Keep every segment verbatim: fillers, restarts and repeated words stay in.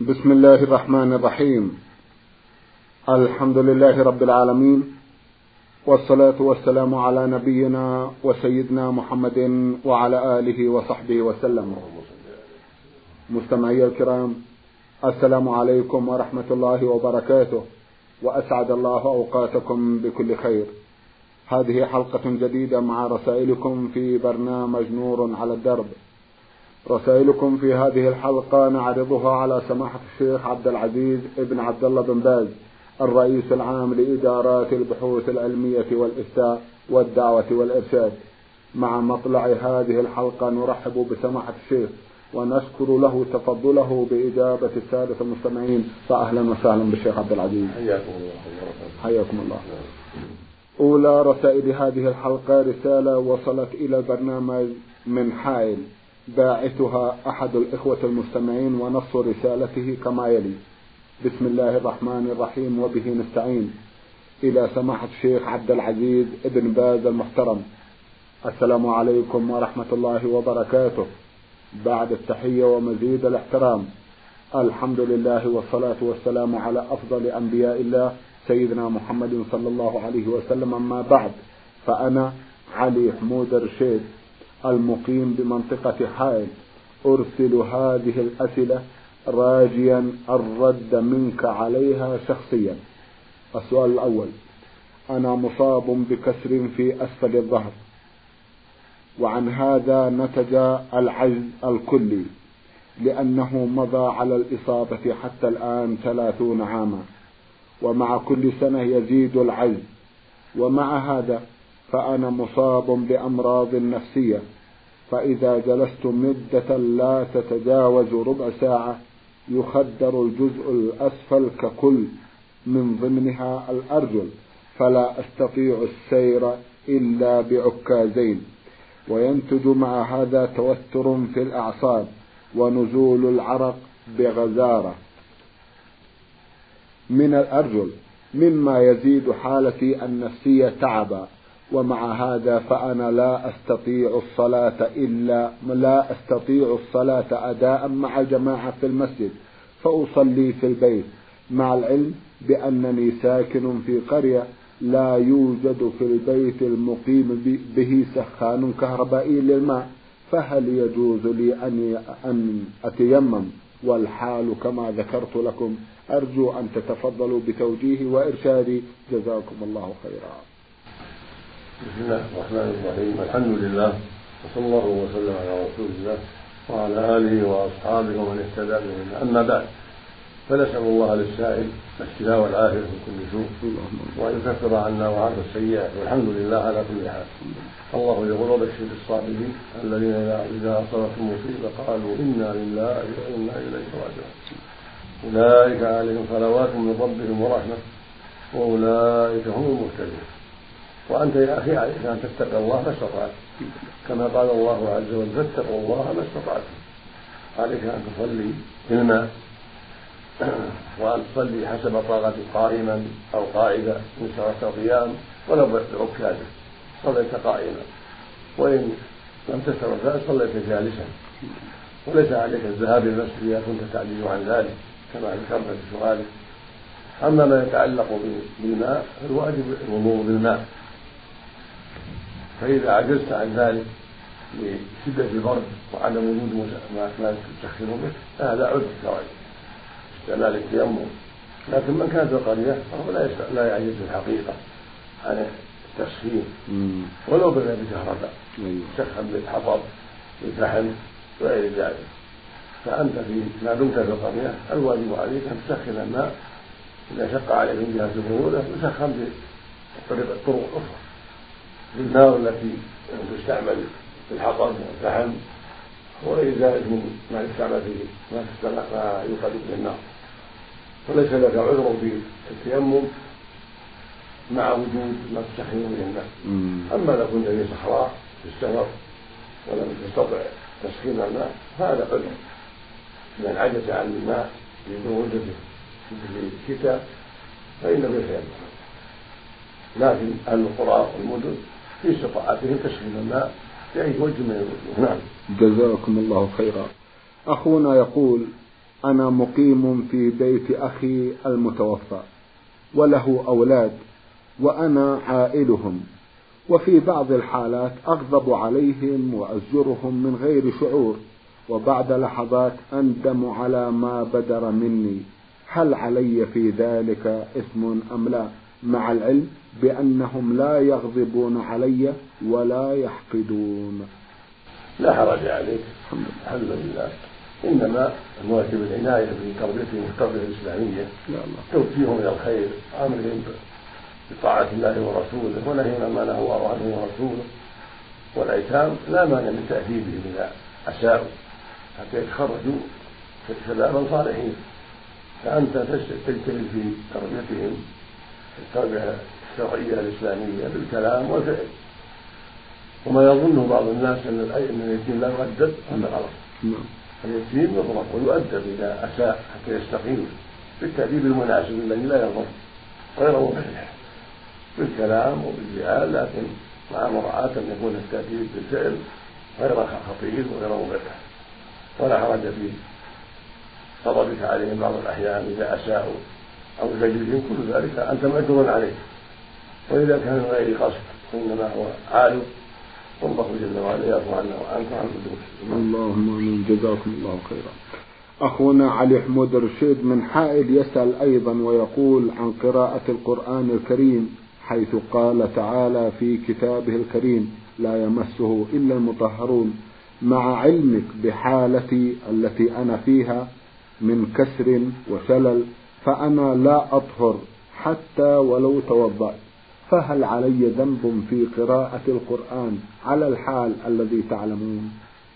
بسم الله الرحمن الرحيم. الحمد لله رب العالمين، والصلاة والسلام على نبينا وسيدنا محمد وعلى آله وصحبه وسلم. مستمعي الكرام، السلام عليكم ورحمة الله وبركاته، وأسعد الله أوقاتكم بكل خير. هذه حلقة جديدة مع رسائلكم في برنامج نور على الدرب. رسائلكم في هذه الحلقة نعرضها على سماحة الشيخ عبد العزيز ابن عبد الله بن باز، الرئيس العام لإدارات البحوث العلمية والإفتاء والدعوة والإرشاد. مع مطلع هذه الحلقة نرحب بسماحة الشيخ ونشكر له تفضله بإجابة السادة المستمعين، فأهلا وسهلا بالشيخ عبد العزيز. حياكم الله. حياكم الله. أولى رسائل هذه الحلقة رسالة وصلت إلى البرنامج من حائل، باعثها أحد الإخوة المستمعين، ونص رسالته كما يلي: بسم الله الرحمن الرحيم وبه نستعين. إلى سماحة الشيخ عبد العزيز ابن باز المحترم، السلام عليكم ورحمة الله وبركاته. بعد التحية ومزيد الاحترام، الحمد لله والصلاة والسلام على أفضل أنبياء الله سيدنا محمد صلى الله عليه وسلم. أما بعد، فأنا علي حمود الرشيد المقيم بمنطقة حائل أرسل هذه الأسئلة راجيا الرد منك عليها شخصيا. السؤال الأول: أنا مصاب بكسر في أسفل الظهر، وعن هذا نتج العجز الكلي، لأنه مضى على الإصابة حتى الآن ثلاثون عاما، ومع كل سنة يزيد العجز. ومع هذا فأنا مصاب بأمراض نفسية، فإذا جلست مدة لا تتجاوز ربع ساعة يخدر الجزء الأسفل ككل، من ضمنها الأرجل، فلا أستطيع السير إلا بعكازين، وينتج مع هذا توتر في الأعصاب ونزول العرق بغزارة من الأرجل، مما يزيد حالتي النفسية تعبا. ومع هذا فأنا لا أستطيع الصلاة إلا لا أستطيع الصلاة أداء مع الجماعة في المسجد، فأصلي في البيت، مع العلم بأنني ساكن في قرية لا يوجد في البيت المقيم به سخان كهربائي للماء، فهل يجوز لي أن أن أتيمم والحال كما ذكرت لكم؟ أرجو أن تتفضلوا بتوجيهي وإرشادي، جزاكم الله خيرا. بسم الله الرحمن الرحيم. الحمد لله، وصلى الله وسلم على رسول الله وعلى آله وأصحابه ومن اهتدى بهداه. أما بعد، فنسأل الله للسائل الشفاء والعافية من كل سوء، وأن يكفر عنا وعنه السيئات، والحمد لله على كل حال. الله يقول: وبشر الصابرين الذين إذا أصابتهم مصيبة قالوا إنا لله وإنا إليه راجعون، أولئك عليهم صلوات من ربهم ورحمة وأولئك هم المهتدون. وأنت يا أخي عليك أن تتقى الله ما استطعت، كما قال الله عز وجل: فاتقوا الله ما استطعتم. عليك أن تصلي في الماء، وأن تصلي حسب طاقتك قائما أو قاعدة إن شرعت القيام ولو بعكازك صليت قائما، وإن لم تشرع ذلك صليت جالسا. وليس عليك الذهاب إلى المسجد إذا كنت تعجز عن ذلك كما ذكرت في سؤالك. أما ما يتعلق بالماء فالواجب الوضوء بالماء، فإذا عجزت عن ذلك لشدة البرد وعدم وجود ما تسخن به فهذا عذر كواجب استعمال التيمم. لكن من كان في القرية فهو لا يعجز في الحقيقة عن التسخين ولو بغير كهرباء، يسخن بالحطب بالفحم وغير ذلك. فأنت في ما دمت في القرية الواجب عليك أن تسخن الماء، إذا شق عليك من جهة البرودة يسخن بطريقة الطرق الأخرى، بالنار التي تستعمل في الحطب والفحم وغير ذلك من ما يستعمل فيه ما تستعمل ما يوقد به النار. فليس لك عذر في التيمم مع وجود ما تسخن به الماء. أما لو كنت في صحراء في السفر ولم تستطع تسخين الماء فهذا عذر. من عجز عن الماء ببرودته في الشتاء فإنه يتيمم. لكن أهل القرى والمدن في استطاعتهم تسخين الماء بأي وجه من الوجوه. نعم. جزاكم الله خيرا. أخونا يقول: أنا مقيم في بيت أخي المتوفى وله أولاد وأنا عائلهم، وفي بعض الحالات أغضب عليهم وأزجرهم من غير شعور، وبعد لحظات أندم على ما بدر مني. هل علي في ذلك إثم أم لا، مع العلم بأنهم لا يغضبون علي ولا يحقدون؟ لا حرج عليك، الحمد لله. إنما الواجب العناية بتربيتهم التربية الإسلامية، توجيههم إلى الخير، أمرهم بطاعة الله ورسوله ونهيهم عما نهى الله عنه ورسوله. والأيتام لا مانع من تأديبهم إذا أساءوا حتى يتخرجوا شبابا صالحين، فأنت تجتهد في تربيتهم التربية الشرعية الإسلامية بالكلام والفعل. وما يظنه بعض الناس أن اليتيم لا يؤدب هذا غلط. اليتيم يضرب ويؤدب إذا أساء حتى يستقيم بالتأديب المناسب الذي لا يضر غير مبرح بالكلام وبالفعل، لكن مع مراعاة أن يكون التأديب بالفعل غير خطير وغير مبرح. ولا حرج في غضبك عليهم بعض الأحيان إذا أساءوا أو زجرهم، كل ذلك أنت مأجور عليه. وإذا كان من غير قصد وإنما هو عالم والله جل وعلا يعفو عنا وعنك وعن كل. اللهم آمين، جزاكم الله خيرا. أخونا علي حمود رشيد من حائل يسأل أيضا ويقول عن قراءة القرآن الكريم، حيث قال تعالى في كتابه الكريم لا يمسه إلا المطهرون، مع علمك بحالتي التي أنا فيها من كسر وشلل، فأنا لا أطهر حتى ولو توضأت، فهل علي ذنب في قراءة القرآن على الحال الذي تعلمون؟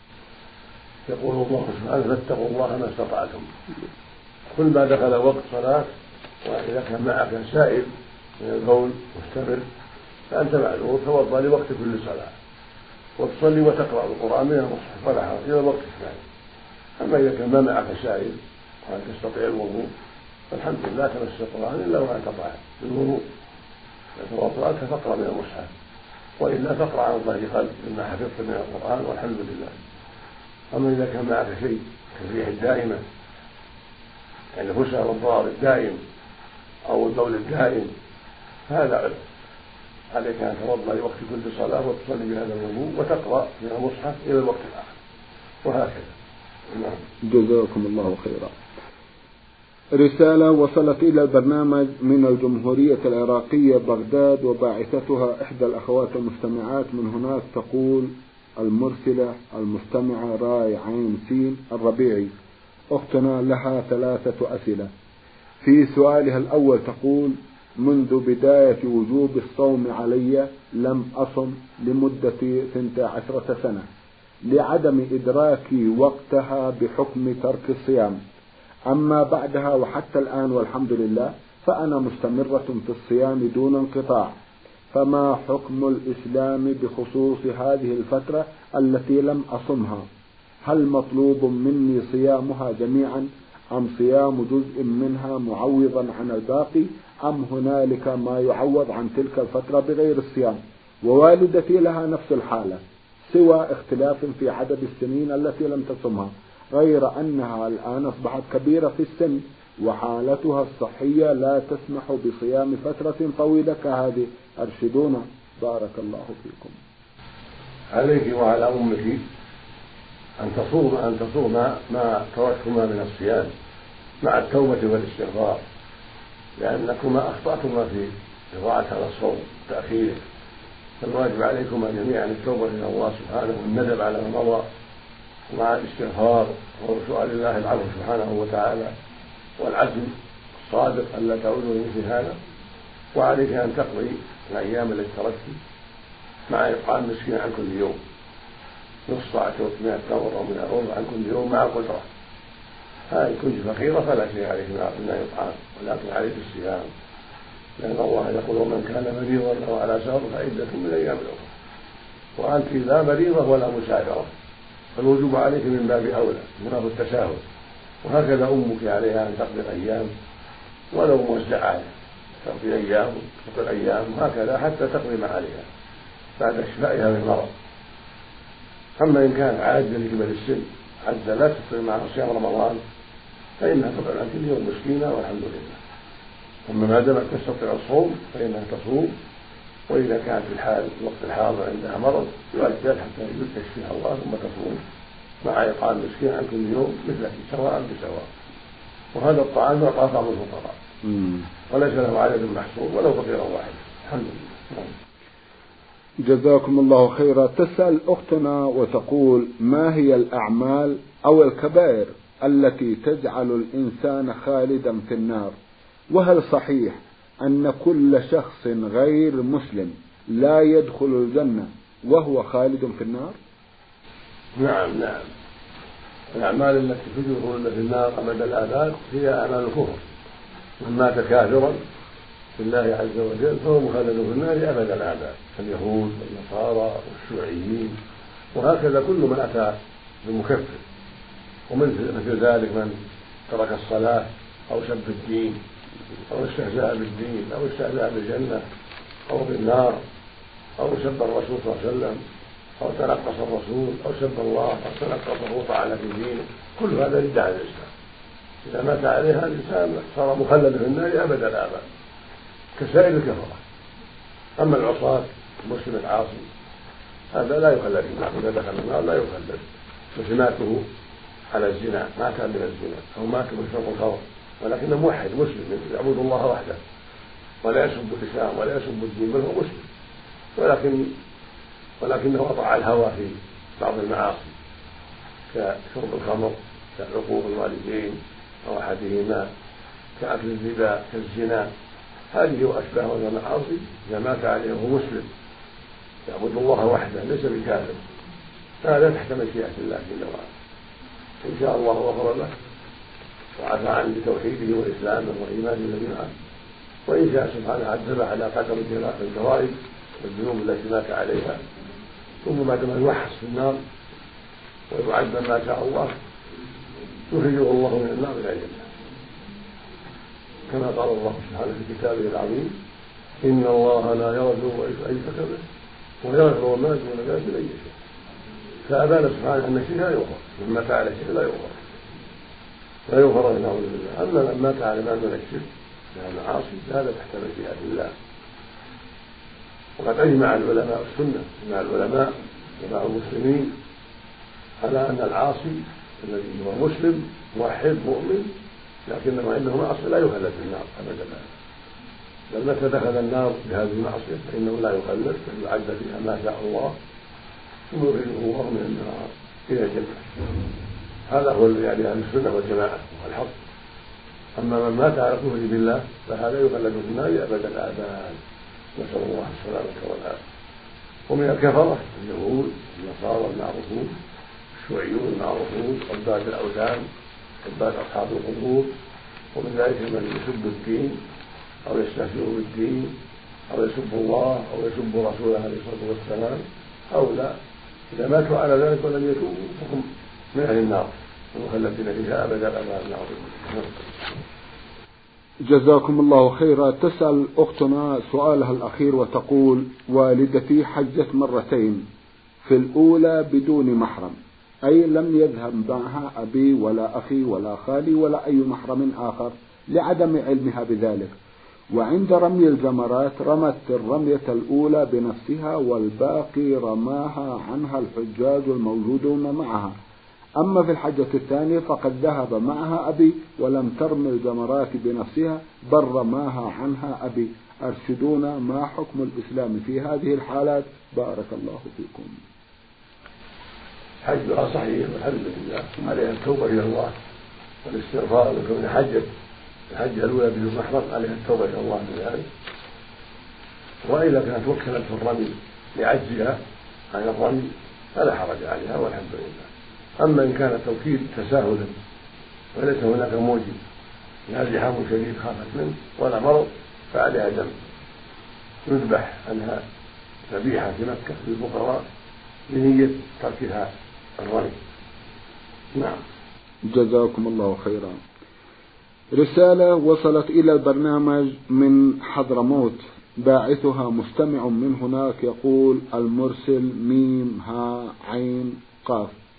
يقول الله سبحانه فاتقوا الله ما استطعتم. كل ما دخل وقت صلاة وإذا كان معك سائل من البول مستمر فأنت معذور، توضأ لوقت كل صلاة وتصلي وتقرأ القرآن من المصحف ولا حرج إلى الوقت الثاني. أما إذا كان ما معك سائل وأن تستطيع الوضوء فالحمد لله تمس القرآن إلا وأنت طاهر بالوضوء، توضأت فاقرأ من المصحف، وإلا فاقرأ عن ظهر قلب مما حفظت من القرآن والحمد لله. أما إذا كان معك شيء كالريح الدائمة يعني الفسع والضرر الدائم أو البول الدائم فهذا عذر، عليك أن تتوضأ لوقت كل صلاة وتصلي بهذا الوضوء وتقرأ من المصحف إلى الوقت الآخر وهكذا. جزاكم الله خيرا. رسالة وصلت إلى البرنامج من الجمهورية العراقية بغداد، وباعثتها إحدى الأخوات المستمعات من هناك، تقول المرسلة المستمعة راي عين سين الربيعي. أختنا لها ثلاثة أسئلة. في سؤالها الأول تقول منذ بداية وجوب الصوم علي لم أصم لمدة ثنتا عشرة سنة لعدم إدراكي وقتها بحكم ترك الصيام، أما بعدها وحتى الآن والحمد لله فأنا مستمرة في الصيام دون انقطاع، فما حكم الإسلام بخصوص هذه الفترة التي لم أصمها؟ هل مطلوب مني صيامها جميعا أم صيام جزء منها معوضا عن الباقي، أم هنالك ما يعوض عن تلك الفترة بغير الصيام؟ ووالدتي لها نفس الحالة سوى اختلاف في عدد السنين التي لم تصمها، غير أنها الآن أصبحت كبيرة في السن وحالتها الصحية لا تسمح بصيام فترة طويلة كهذه، أرشدونا بارك الله فيكم. عليك وعلى أمك أن تصوم أن تصوم ما تركتما من الصيام مع التوبة والاستغفار، لأنكما أخطأتما في إضاعة هذا الصوم تأخيره، فالواجب عليكما جميعا التوبة إلى الله سبحانه والندم على ما مضى ومع الاستغفار وسؤال الله العفو سبحانه وتعالى والعزم الصادق ألا تعودوا لمثل هذا. وعليك أن تقضي الأيام التي تركت مع إطعام مسكين عن كل يوم نصف ساعة من التمر أو من الربع عن كل يوم مع قدرة. هذه كنت فقيرة فلا شيء عليك من إطعام، ولكن عليك الصيام، لأن الله يقول ومن كان مريضا أو على سفر فعدة من أيام أخرى، وأنت لا مريضة ولا مسافرة فالوجوب عليك من باب أولى من باب التساهل. وهكذا أمك عليها أن تقضي الأيام ولو موزعة، تقضي أيام تقضي أيام هكذا حتى تقضي ما عليها بعد شفائها من المرض. أما إن كانت عاجزة لكبر السن عجزة لا تستطيع معها صيام رمضان فإنها تطعم عن كل يوم مسكينا والحمد لله. أما ما دامت تستطيع الصوم فإنها تصوم، وإذا كانت في الحال الوقت الحاضر عندها مرض يؤجل حتى يشفيها الله ثم تصوم مع إطعام مسكين عن كل يوم مثل سواء بسواء. وهذا الطعام يعطى بعض الفقراء وليس له عدد محصور ولو فقيرا واحدا. الحمد لله. جزاكم الله خيرا. تسأل أختنا وتقول: ما هي الأعمال أو الكبائر التي تجعل الإنسان خالدا في النار؟ وهل صحيح أن كل شخص غير مسلم لا يدخل الجنة وهو خالد في النار؟ نعم نعم الأعمال التي تدخل في النار أبد الآباد هي أعمال الكفر. من مات كافرا بالله عز وجل فهو مخلد في النار أبد الآباد، كاليهود والنصارى والشيوعيين، وهكذا كل من أتى بمكفر. ومثل ذلك من ترك الصلاة أو سب الدين أو استهزأ بالدين أو استهزأ بالجنة أو بالنار أو سب الرسول صلى الله عليه وسلم أو تنقص الرسول أو سب الله أو تنقصه وطعن في دينه، كل هذا ردة على الإسلام. إذا مات عليها الإنسان صار مخلد في النار أبد الآباد كسائر الكفرة. أما العصاة المسلم العاصي هذا لا يخلد في النار، إذا دخل النار لا يخلد، وسماته على الزنا ما كان من الزنا أو مات بشرب الخمر، ولكنه موحد مسلم يعبد الله وحده ولا يسب الإسلام ولا يسب الدين، بل هو مسلم، ولكن ولكنه أطاع الهوى في بعض المعاصي كشرب الخمر، كعقوق الوالدين أو أحدهما، كأكل الربا، كالزنا. هذه وأشباه المعاصي إذا مات عليه وهو مسلم يعبد الله وحده ليس بكافر فهذا تحت مشيئة الله جل وعلا. إن شاء الله غفر له وعفى عنه بتوحيده وإسلامه وإيمانه الذي معه، وإن شاء سبحانه عذب على قدر الجرائم والذنوب التي مات عليها، ثم بعد ما يوحص في النار ويعذب ما شاء الله يخرجه الله من النار إلى الجنة، كما قال الله سبحانه في كتابه العظيم: إن الله لا يغفر أن يشرك به ويغفر ما دون ذلك لمن يشاء. فأبان سبحانه أن الشرك لا يغفر، من مات على الشرك لا يغفر لا يغفر نعوذ بالله. أما من مات على ما دون الشرك من المعاصي فهذا تحت مشيئة الله. وقد أجمع العلماء السنة مع العلماء ومع المسلمين على أن العاصي الذي هو مسلم موحد مؤمن لكنه عنده معصية لا يخلد في النار أبدا، بل متى دخل النار بهذه المعصية فإنه لا يخلد بل يعذب فيها ما شاء الله ثم يخرجه الله من النار إلى الجنة. هذا هو يعني أهل السنة والجماعة والحق. أما من مات على كفره بالله فهذا يخلد في النار أبدا الآباد، نسأل الله السلامة والعافية. ومن الكفرة اليهود النصارى المعروفون، الشيوعيون المعروفون، عباد الأوثان، عباد أصحاب القبور، ومن ذلك من يسب الدين أو يستهزئ بالدين أو يسب الله أو يسب رسوله عليه الصلاة والسلام. هؤلاء إذا ماتوا على ذلك ولم يتوبوا فهم من أهل النار ومخلدين فيها أبدا الآباد. جزاكم الله خيرا. تسأل أختنا سؤالها الأخير وتقول: والدتي حجت مرتين، في الأولى بدون محرم، أي لم يذهب معها أبي ولا أخي ولا خالي ولا أي محرم آخر لعدم علمها بذلك، وعند رمي الجمرات رمت الرمية الأولى بنفسها والباقي رماها عنها الحجاج الموجودون معها. أما في الحجة الثانية فقد ذهب معها أبي ولم ترمي الجمرات بنفسها بل رماها عنها أبي. أرشدونا ما حكم الإسلام في هذه الحالات؟ بارك الله فيكم. حجها صحيح والحمد لله، عليها التوبة إلى الله والاستغفار لكون حجت الحجة الأولى بدون محرم، عليها التوبة إلى الله من ذلك. وإذا كانت وكلت في الرمي لعجزها عن الرمي فلا حرج عليها والحمد لله. أما إن كان التوكيل تساهلا وليس هناك موجب لا زحام شديد خافت منه ولا مرض فعليها دم يذبح عنها ذبيحة في مكة للفقراء بنية تركها الرمي. نعم. جزاكم الله خيرا. رسالة وصلت إلى البرنامج من حضرموت، باعثها مستمع من هناك، يقول: المرسل ميم ها عين قاف.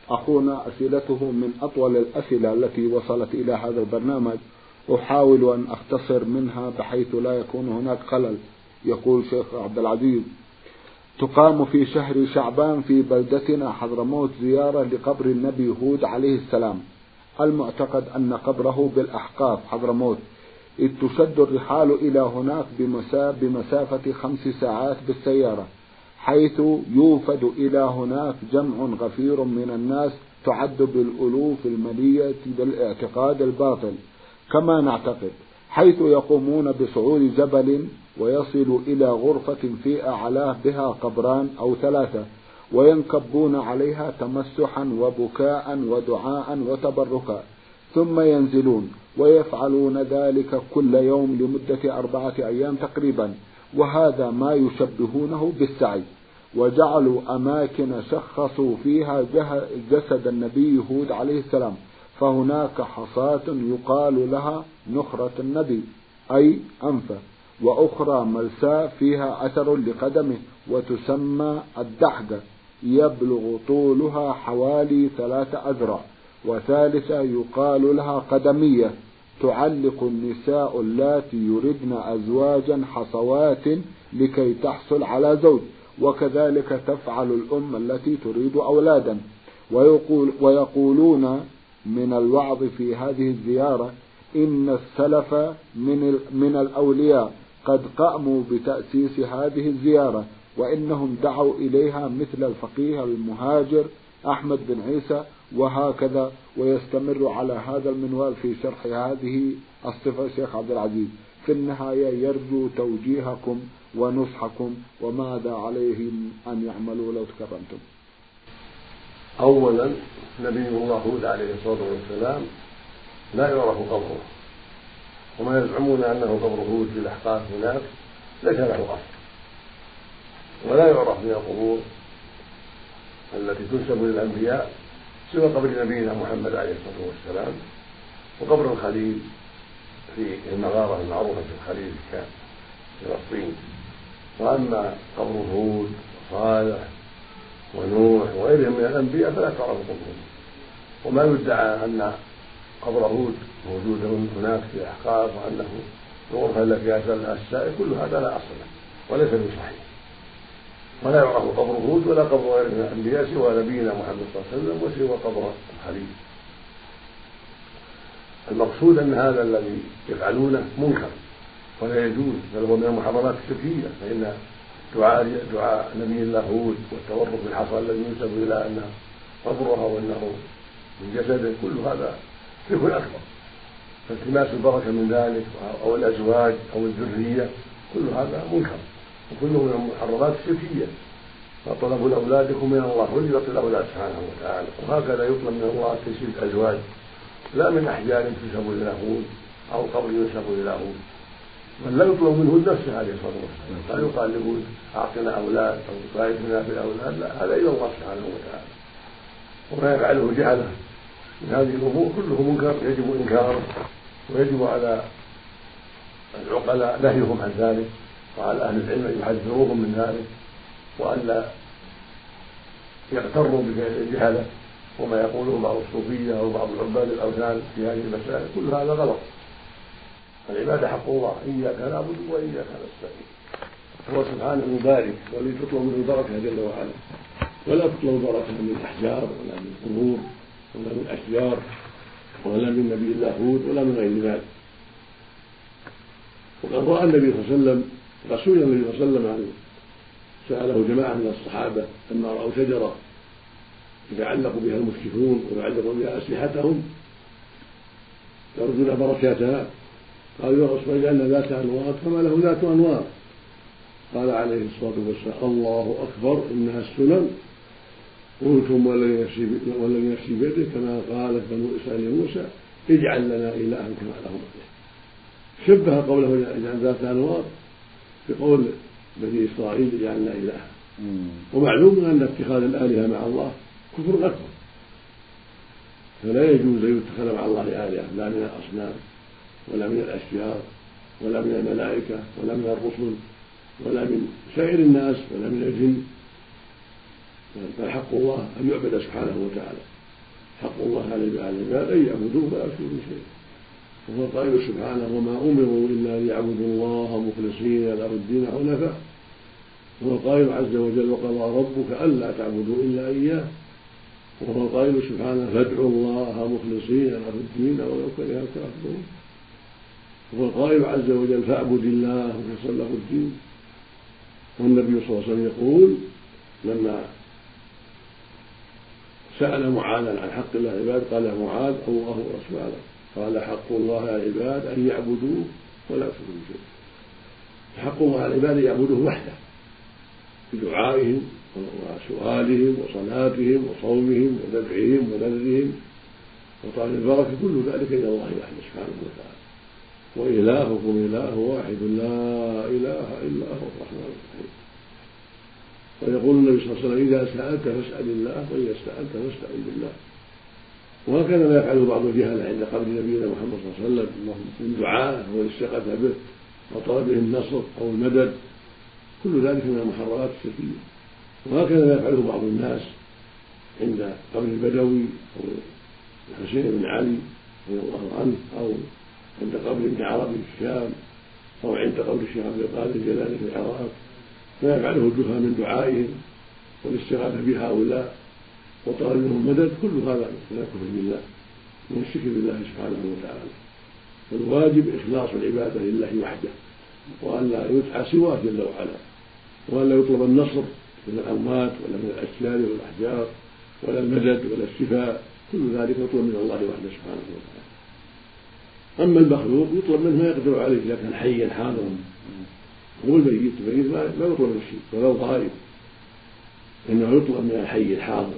أخونا أسئلته من أطول الأسئلة التي وصلت إلى هذا البرنامج، أحاول أن أختصر منها بحيث لا يكون هناك خلل. يقول شيخ عبد العزيز: تقام في شهر شعبان في بلدتنا حضرموت زيارة لقبر النبي هود عليه السلام، المعتقد أن قبره بالأحقاف حضرموت، إذ تشد الرحال إلى هناك بمسافة خمس ساعات بالسيارة، حيث يوفد إلى هناك جمع غفير من الناس تعد بالألوف الملية بالاعتقاد الباطل كما نعتقد، حيث يقومون بصعود جبل ويصل إلى غرفة في أعلاه بها قبران أو ثلاثة، وينكبون عليها تمسحا وبكاء ودعاء وتبركا، ثم ينزلون ويفعلون ذلك كل يوم لمدة أربعة أيام تقريبا، وهذا ما يشبهونه بالسعي. وجعلوا أماكن شخصوا فيها جسد النبي هود عليه السلام، فهناك حصاة يقال لها نخرة النبي أي أنفه، وأخرى ملساء فيها أثر لقدمه وتسمى الدحجة يبلغ طولها حوالي ثلاثة أذرع، وثالثة يقال لها قدمية تعلق النساء اللاتي يردن أزواجا حصوات لكي تحصل على زوج، وكذلك تفعل الأم التي تريد أولادا. ويقول ويقولون من الوعظ في هذه الزيارة إن السلف من من الأولياء قد قاموا بتأسيس هذه الزيارة، وإنهم دعوا إليها مثل الفقيه المهاجر أحمد بن عيسى، وهكذا. ويستمر على هذا المنوال في شرح هذه الصفة شيخ عبد العزيز. في النهاية يرجو توجيهكم ونصحكم، وماذا عليهم أن يعملوا لو تكرمتم؟ أولا نبي الله هود عليه الصلاة والسلام لا يعرف قبره، وما يزعمون أنه قبر هود في الأحقاف هناك ليس له أصل، ولا يعرف من القبور التي تنسب للأنبياء سوى قبر نبينا محمد عليه الصلاة والسلام، وقبر الخليل في المغارة المعروفة في الخليل في فلسطين. وأما قبر هود وصالح ونوح وغيرهم من الأنبياء فلا تعرف قبورهم، وما يدعى أن قبر هود موجود هناك في الأحقاف وأنه الغرفة التي أسألها السائل، كل هذا لا أصل له وليس بصحيح، ولا يعرف قبر هود ولا قبر غير من الأنبياء سوى نبينا محمد صلى الله عليه وسلم وسوى قبر الخليل. المقصود أن هذا الذي يفعلونه منكر ولا يجوز، بل هو من المحرمات الشركية، فإن دعاء دعاء نبي الله هود والتورق بالحصى الذي ينسب إلى أنه قبرها وأنه من جسده كل هذا شرك أكبر، فالتماس البركة من ذلك أو الأزواج أو الذرية كل هذا منكر وكله من المحرمات الشركية. فطلب الأولاد يكون من الله والذي يعطي الأولاد سبحانه وتعالى، وهكذا يطلب من الله تيسير الأزواج لا من أحجار تنسب إلى هود أو قبر ينسب إلى هود، بل لا يطلب منه نفسه عليه الصلاة والسلام، لا يقال له أعطنا أولاد أو باركنا في الأولاد، لا، هذا إلى الله سبحانه وتعالى. وما يفعله جهله من هذه الأمور كله منكر يجب إنكاره، ويجب على العقلاء نهيهم عن ذلك، وعلى أهل العلم أن يحذروهم من ذلك، وأن لا يغتروا بجهله وما يقوله بعض الصوفية أو بعض العباد الأوثان في هذه المسائل، كل هذا غلط. العبادة حق الله، إياك نعبد وإياك نستعين، هو سبحانه يبارك والذي تطلب منه البركة جل وعلا، ولا تطلب البركة من الأحجار ولا من القبور ولا من الأشجار ولا من نبي الله هود ولا من غير ذلك. وقد رأى النبي صلى الله عليه وسلم رسول النبي صلى الله عليه وسلم عنه سأله جماعة من الصحابة لما رأوا شجرة يتعلق بها المشركون ويعلق بها أسلحتهم يرجون بركاتها، قالوا يا رسول الله أن ذات أنوار كما له ذات أنوار، قال عليه الصلاة والسلام الله أكبر إنها السنن، قلتم ولن يفسي بيده كما قالت بنو إسرائيل موسى اجعل لنا إلها كما لهم إله. شبه قوله اجعل ذات أنوار بقول بني إسرائيل اجعل لنا إلها، ومعلوم أن اتخاذ الآلهة مع الله كفر أكبر، فلا يجوز أن يتخذ مع الله آلهة لا من الأصنام ولا من الأشجار ولا من الملائكة ولا من الرسل ولا من سائر الناس ولا من الجن، بل حق الله أن يعبد سبحانه وتعالى. حق الله على العباد أن يعبدوه ولا يشركوا شيئا. وهو القائل سبحانه وما أمروا إلا ليعبدوا الله مخلصين له الدين حنفاء. وهو القائل عز وجل وقضى ربك ألا تعبدوا إلا إياه. وهو القائل سبحانه فادعوا الله مخلصين له الدين ولو كره الكافرون. وهو القائل عز وجل فاعبد الله مخلصا له الدين. والنبي صلى الله عليه وسلم يقول لما سأل معاذا عن حق الله العباد قال يا معاذ الله ورسوله قال حق الله على العباد أن يعبدوه ولا يشركوا شيئا. حق الله على العباد أن يعبدوه وحده بدعائهم وسؤالهم وصلاتهم وصومهم وذبحهم ونذرهم وطعام البركة كل ذلك إلى الله وحده سبحانه وتعالى. وإلهكم إله واحد لا إله إلا هو الرحمن الرحيم. ويقول النبي صلى الله عليه وسلم إذا سألت فاسأل الله وإذا استعنت فاستعن بالله. وهكذا ما يفعله بعض الجهل عند قبر نبينا محمد صلى الله عليه وسلم من دعاء والاستغاثة به وطلبه النصر أو المدد كل ذلك من المحرمات الشركية. وهكذا ما يفعله بعض الناس عند قبر البدوي أو الحسين بن علي رضي الله عنه أو عند قبر ابن عربي في الشام أو عند قبر الشيخ عبد القادر الجيلاني في العراق. ما يفعله الجهال من دعائهم والاستغاثة بهؤلاء وطلب منهم مدد كل هذا من الكفر بالله من الشرك بالله سبحانه وتعالى. والواجب إخلاص العبادة لله وحده وأن لا يدعى سواه جل وعلا وأن لا يطلب النصر من الأموات ولا من الأشجار والأحجار ولا المدد ولا الشفاء كل ذلك يطلب من الله وحده سبحانه وتعالى. أما المخلوق يطلب منه ما يقدر عليه إذا كان حيا حاضرا. هو الميت الميت ما يطلب من الشيء ولو غائب إنه يطلب من الحي الحاضر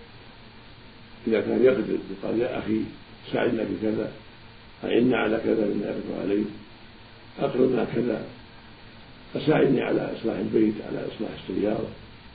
إذا كان يقدر يقال يا أخي ساعدنا بكذا أعنا على كذا مما يقدر عليه أقرضنا كذا أساعدني على إصلاح البيت على إصلاح السيارة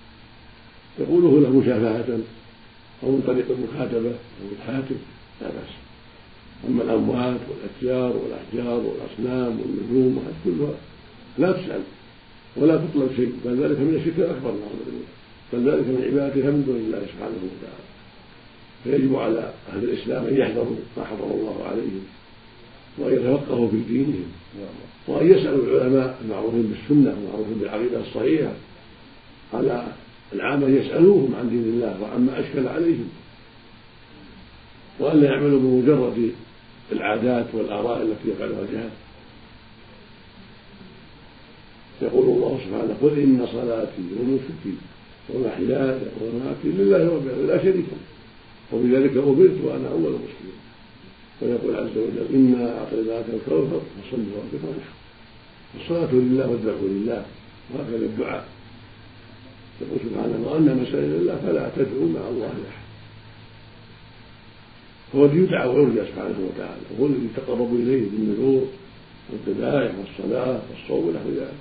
يقوله له مشافهة أو من طريق المكاتبة أو الهاتف لا بأس. أما الأموات والأشجار والأحجار والأصنام والنجوم كلها لا تسأل ولا تطلب شيء بل ذلك من الشرك الأكبر بل ذلك من عبادتها من دون الله سبحانه وتعالى. فيجب على أهل الإسلام أن يحذروا ما حرم الله عليهم وأن يتفقهوا في دينهم وأن يسألوا العلماء المعروفين بالسنة والمعروفين بالعقيدة الصحيحة على العامة يسألوهم عن دين الله وعما أشكل عليهم وأن لا يعملوا بمجرد العادات والآراء التي يفعلها الجهل. يقول الله سبحانه قل إن صلاتي ونسكي ومحياي ومماتي لله رب العالمين لا شريك له وبذلك أمرت وأنا أول المسلمين. ويقول عز وجل إنا أعطيناك الكوثر فصل لربك وانحر. الصلاة لله والذبح لله وهكذا الدعاء. يقول سبحانه وأن مساجد الله فلا تدعوا مع الله أحد. هو الذي يدعى ويرجى سبحانه وتعالى هو الذي يتقرب إليه بالنذور والذبائح والصلاة والصوم ونحو ذلك.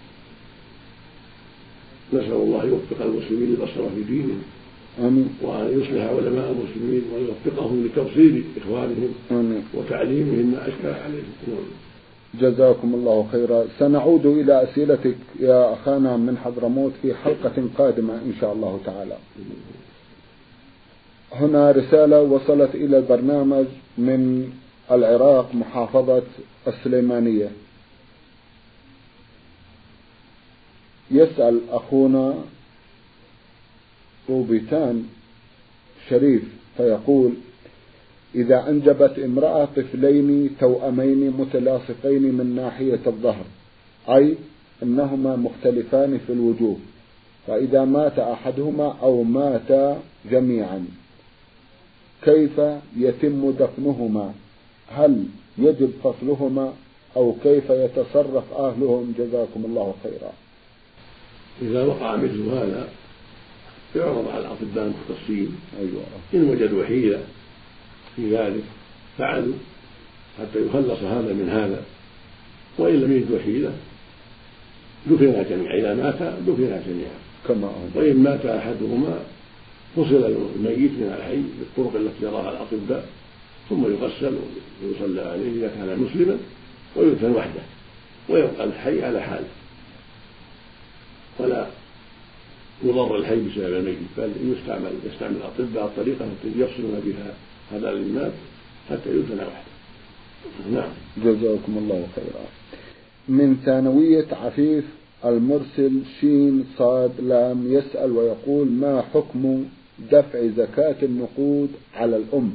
نسأل الله يوفق المسلمين للبصر في دينهم آمين. وأن يصلح علماء المسلمين ويوفقهم لتبصير إخوانهم آمين. وتعليمهم ما أشكل عليهم. جزاكم الله خيرا. سنعود إلى أسئلتك يا أخانا من حضرموت في حلقة قادمة إن شاء الله تعالى. هنا رسالة وصلت إلى البرنامج من العراق محافظة السليمانية. يسأل أخونا روبيتان شريف فيقول إذا أنجبت امرأة طفلين توأمين متلاصقين من ناحية الظهر أي أنهما مختلفان في الوجوه فإذا مات أحدهما أو ماتا جميعا كيف يتم دفنهما؟ هل يجب فصلهما أو كيف يتصرف أهلهم؟ جزاكم الله خيرا. إذا وقع مثل هذا يعرض على الأطباء المختصين أيوة. إن وجدوا حيلة في ذلك فعلوا حتى يخلص هذا من هذا وإن لم يجدوا حيلة دفنا جميعا. إذا مات دفنا جميعا كما وإن مات أحدهما فصل الميت من الحي بالطرق التي يراها الأطباء ثم يغسل ويصلى عليه إذا كان مسلما ويدفن وحده ويبقى الحي على حاله ولا يضر الحي بسبب الميت، بل يستعمل يستعمل الأطباء الطريقة التي يفصلون بها هذا المات حتى يدفن وحده. نعم. جزاكم الله خيرا. من ثانوية عفيف المرسل شين صاد لام يسأل ويقول: ما حكم دفع زكاة النقود على الأم؟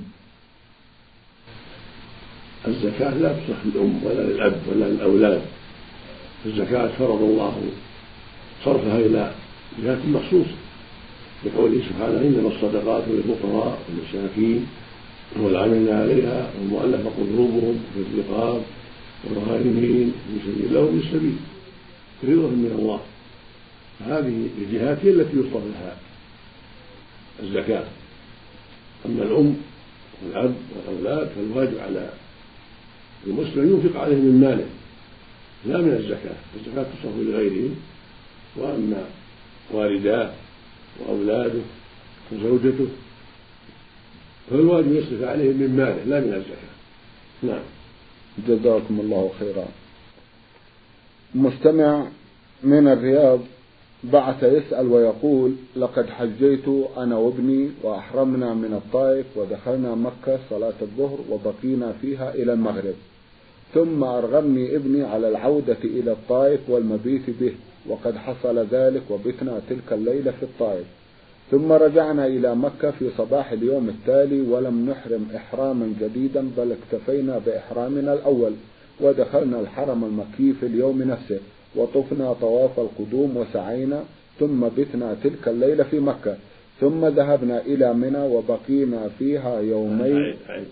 الزكاة لا تصح للأم ولا للأب ولا للأولاد. الزكاة فرض الله صرفها إلى جهات مخصوصة بقوله سبحانه: إنما الصدقات للفقراء والمساكين والعاملين عليها والمؤلفة قلوبهم في الرقاب والغارمين في سبيل الله وفي السبيل فريضة من الله. هذه الجهات هي التي يصرف لها الزكاة. أما الأم والأب والأولاد فالواجب على المسلم ينفق عليهم من ماله لا من الزكاة. الزكاة تصرف لغيرهم، وأما والداه وأولاده وزوجته فالواجب يصرف عليهم من ماله لا من الزكاة. نعم. جزاكم الله خيرا. مستمع من الرياض بعث يسأل ويقول: لقد حجيت أنا وابني وأحرمنا من الطائف ودخلنا مكة صلاة الظهر وبقينا فيها إلى المغرب، ثم أرغمني ابني على العودة إلى الطائف والمبيت به، وقد حصل ذلك وبتنا تلك الليلة في الطائف، ثم رجعنا إلى مكة في صباح اليوم التالي ولم نحرم إحراما جديدا بل اكتفينا بإحرامنا الأول، ودخلنا الحرم المكي في اليوم نفسه وطفنا طواف القدوم وسعينا، ثم بتنا تلك الليلة في مكة، ثم ذهبنا إلى منى وبقينا فيها يومين.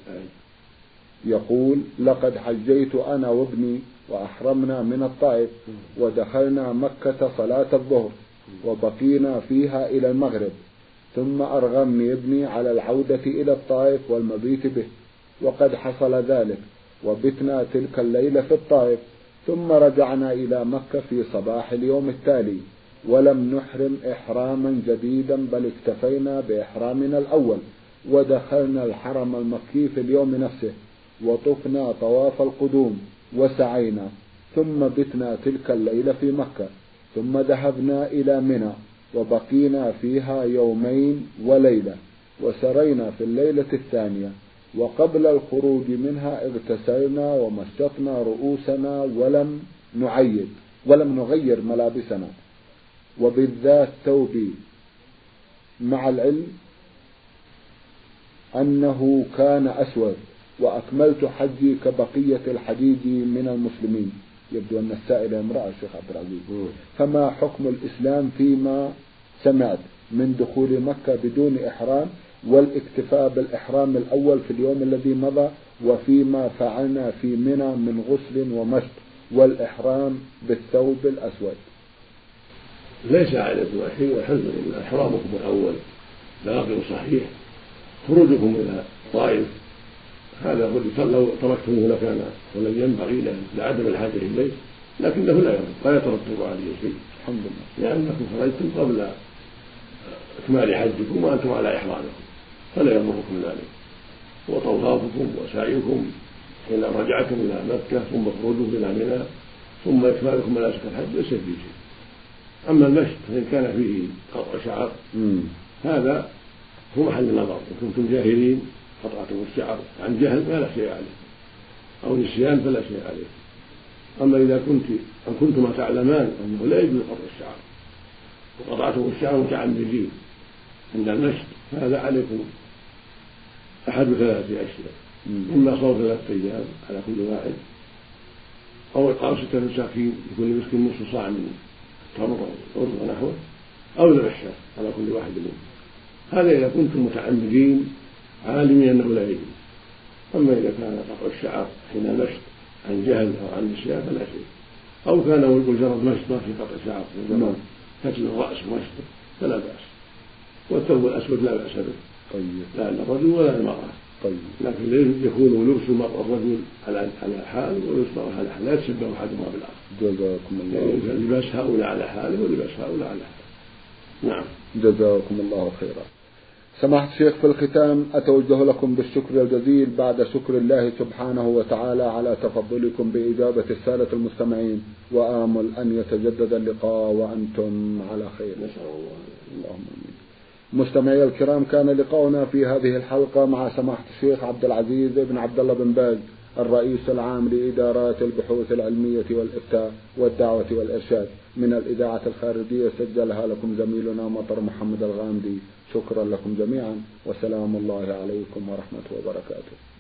يقول: لقد حجيت أنا وابني وأحرمنا من الطائف ودخلنا مكة صلاة الظهر وبقينا فيها إلى المغرب، ثم أرغمني ابني على العودة إلى الطائف والمبيت به، وقد حصل ذلك وبتنا تلك الليلة في الطائف، ثم رجعنا إلى مكة في صباح اليوم التالي ولم نحرم إحراما جديدا بل اكتفينا بإحرامنا الأول، ودخلنا الحرم المكي في اليوم نفسه وطفنا طواف القدوم وسعينا، ثم بتنا تلك الليلة في مكة، ثم ذهبنا إلى منى وبقينا فيها يومين وليلة، وسرينا في الليلة الثانية، وقبل الخروج منها اغتسلنا ومشطنا رؤوسنا ولم نعيد ولم نغير ملابسنا وبالذات ثوبي، مع العلم أنه كان أسود، وأكملت حجي كبقية الحجيج من المسلمين. يبدو أن السائلة امرأة الشيخ عبد العزيز. فما حكم الإسلام فيما سمعت من دخول مكة بدون إحرام والاكتفاء بالإحرام الأول في اليوم الذي مضى، وفيما فعلنا في منى من غسل ومشط والإحرام بالثوب الأسود؟ ليس عليكم شيء والحمد لله. إحرامكم الأول باقي صحيح. خروجكم إلى الطائف هذا لو تركتموه لكان ولم ينبغي لعدم الحاجة إليه، لكنه لا لا يترتب عليه شيء الحمد لله، لأنكم خرجتم قبل إكمال حجكم وأنتم على إحرامكم فلا يضركم ذلك. وطوافكم وسعيكم حين رجعتم إلى مكة ثم خروجكم إلى منى ثم إكمالكم مناسك الحج ليس فيه شيء. أما المشط فإن كان فيه قطع شعر هذا هو محل النظر، إن كنتم جاهلين قطعتم الشعر عن جهل فلا شيء عليه، أو نسيان فلا شيء عليه. أما إذا كنت أن كنتما تعلمان أنه لا يجوز قطع الشعر وقطعتم الشعر متعمدين عند المشط فهذا عليكم أحد ثلاثة أشياء: إما صوم ثلاثة أيام على كل واحد، أو إطعام ستة مساكين لكل مسكين نصف صاع من تمر أو أرز ونحوه، أو ذبح الشاة على كل واحد منهم. هذا إذا كنتم متعمدين عالمين أنه لا يجوز. أما إذا كان قطع الشعر حين المشط عن جهل أو عن نسيان فلا شيء، أو كان مجرد مشط ما في قطع شعر مجرد كتل الرأس ومشط فلا بأس. والثوب الأسود لا بأس به طيب. لا الرجل ولا المرأة طيب. لكن يكون لبس المرأة الرجل على على حال ولبس المرأة على حال، لا يتشبه أحدهما بالآخر. جزاكم الله. يعني لباس هؤلاء على حال ولباس هؤلاء على حال. نعم. جزاكم الله خيرا. سماحة الشيخ، في الختام أتوجه لكم بالشكر الجزيل بعد شكر الله سبحانه وتعالى على تفضلكم بإجابة السادة المستمعين، وآمل أن يتجدد اللقاء وأنتم على خير إن شاء الله. اللهم آمين. مستمعي الكرام، كان لقاؤنا في هذه الحلقة مع سماحة الشيخ عبد العزيز بن عبد الله بن باز، الرئيس العام لإدارات البحوث العلمية والإفتاء والدعوة والإرشاد من الإذاعة الخارجية، سجلها لكم زميلنا مطر محمد الغامدي. شكرا لكم جميعا، وسلام الله عليكم ورحمة وبركاته.